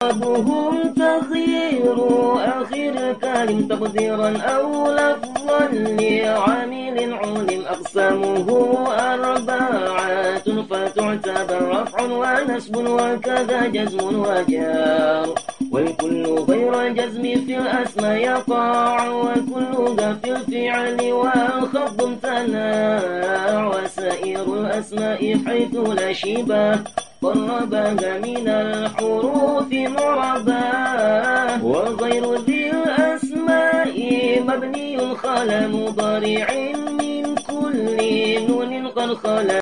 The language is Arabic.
أصابهم تغيير آخر كلم تقديرا أو لفظا لعامل علم أقسامه أربعة فتعتبر رفع ونسب وكذا جزم وجار والكل غير الجزم في الأسماء يقع والكل في الفعل والخفض امتناع وسائر الأسماء حيث لا شبه قربها من الحروف معربة وغير ذي الأسماء مبني خلا مضارع من كل نون قد خلا